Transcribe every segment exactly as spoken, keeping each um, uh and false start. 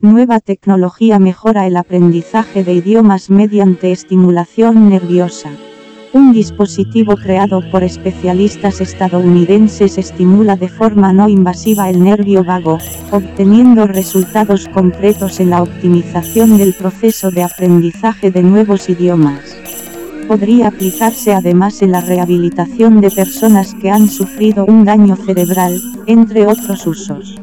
Nueva tecnología mejora el aprendizaje de idiomas mediante estimulación nerviosa. Un dispositivo creado por especialistas estadounidenses estimula de forma no invasiva el nervio vago, obteniendo resultados concretos en la optimización del proceso de aprendizaje de nuevos idiomas. Podría aplicarse además en la rehabilitación de personas que han sufrido un daño cerebral, entre otros usos.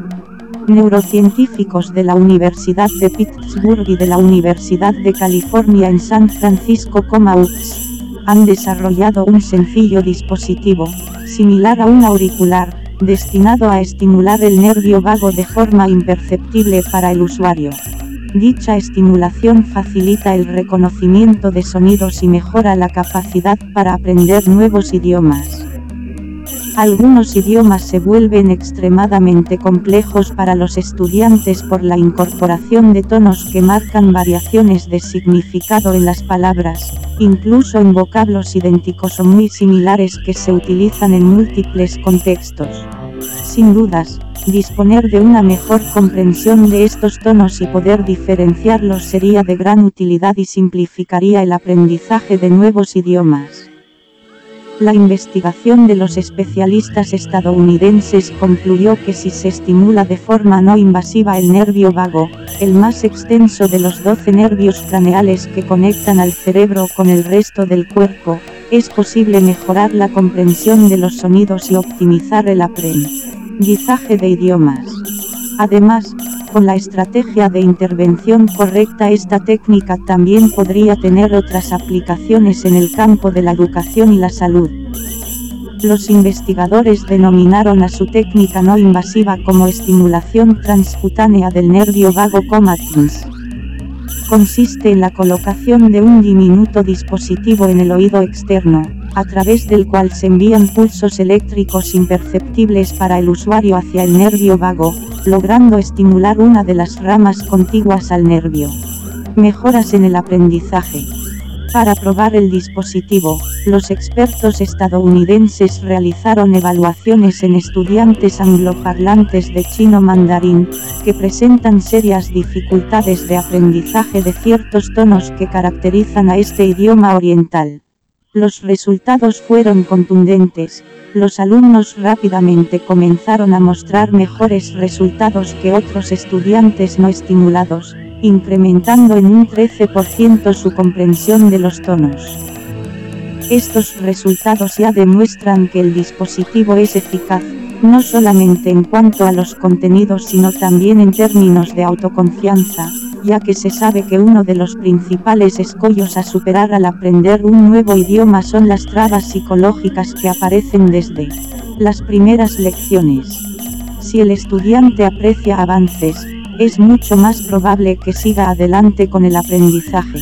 Neurocientíficos de la Universidad de Pittsburgh y de la Universidad de California en San Francisco, U C S, han desarrollado un sencillo dispositivo, similar a un auricular, destinado a estimular el nervio vago de forma imperceptible para el usuario. Dicha estimulación facilita el reconocimiento de sonidos y mejora la capacidad para aprender nuevos idiomas. Algunos idiomas se vuelven extremadamente complejos para los estudiantes por la incorporación de tonos que marcan variaciones de significado en las palabras, incluso en vocablos idénticos o muy similares que se utilizan en múltiples contextos. Sin dudas, disponer de una mejor comprensión de estos tonos y poder diferenciarlos sería de gran utilidad y simplificaría el aprendizaje de nuevos idiomas. La investigación de los especialistas estadounidenses concluyó que si se estimula de forma no invasiva el nervio vago, el más extenso de los doce nervios craneales que conectan al cerebro con el resto del cuerpo, es posible mejorar la comprensión de los sonidos y optimizar el aprendizaje de idiomas. Además, con la estrategia de intervención correcta, esta técnica también podría tener otras aplicaciones en el campo de la educación y la salud. Los investigadores denominaron a su técnica no invasiva como estimulación transcutánea del nervio vago (T I M S). Consiste en la colocación de un diminuto dispositivo en el oído externo, a través del cual se envían pulsos eléctricos imperceptibles para el usuario hacia el nervio vago, logrando estimular una de las ramas contiguas al nervio. Mejoras en el aprendizaje. Para probar el dispositivo, los expertos estadounidenses realizaron evaluaciones en estudiantes angloparlantes de chino mandarín, que presentan serias dificultades de aprendizaje de ciertos tonos que caracterizan a este idioma oriental. Los resultados fueron contundentes. Los alumnos rápidamente comenzaron a mostrar mejores resultados que otros estudiantes no estimulados, incrementando en un trece por ciento su comprensión de los tonos. Estos resultados ya demuestran que el dispositivo es eficaz, no solamente en cuanto a los contenidos sino también en términos de autoconfianza, ya que se sabe que uno de los principales escollos a superar al aprender un nuevo idioma son las trabas psicológicas que aparecen desde las primeras lecciones. Si el estudiante aprecia avances, es mucho más probable que siga adelante con el aprendizaje.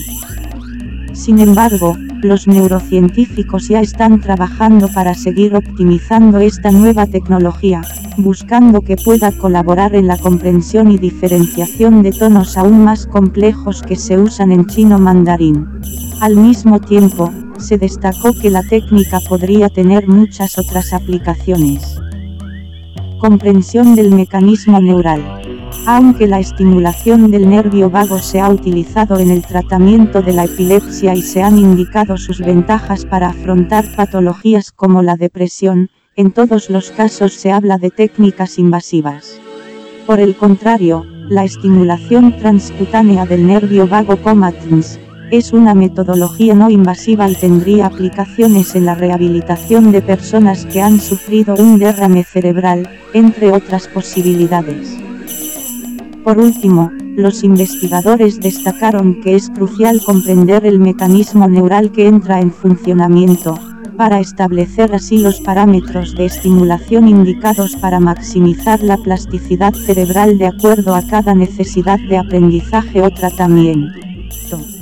Sin embargo, los neurocientíficos ya están trabajando para seguir optimizando esta nueva tecnología, buscando que pueda colaborar en la comprensión y diferenciación de tonos aún más complejos que se usan en chino mandarín. Al mismo tiempo, se destacó que la técnica podría tener muchas otras aplicaciones. Comprensión del mecanismo neural. Aunque la estimulación del nervio vago se ha utilizado en el tratamiento de la epilepsia y se han indicado sus ventajas para afrontar patologías como la depresión, en todos los casos se habla de técnicas invasivas. Por el contrario, la estimulación transcutánea del nervio vago (T I M S) es una metodología no invasiva y tendría aplicaciones en la rehabilitación de personas que han sufrido un derrame cerebral, entre otras posibilidades. Por último, los investigadores destacaron que es crucial comprender el mecanismo neural que entra en funcionamiento, para establecer así los parámetros de estimulación indicados para maximizar la plasticidad cerebral de acuerdo a cada necesidad de aprendizaje o tratamiento.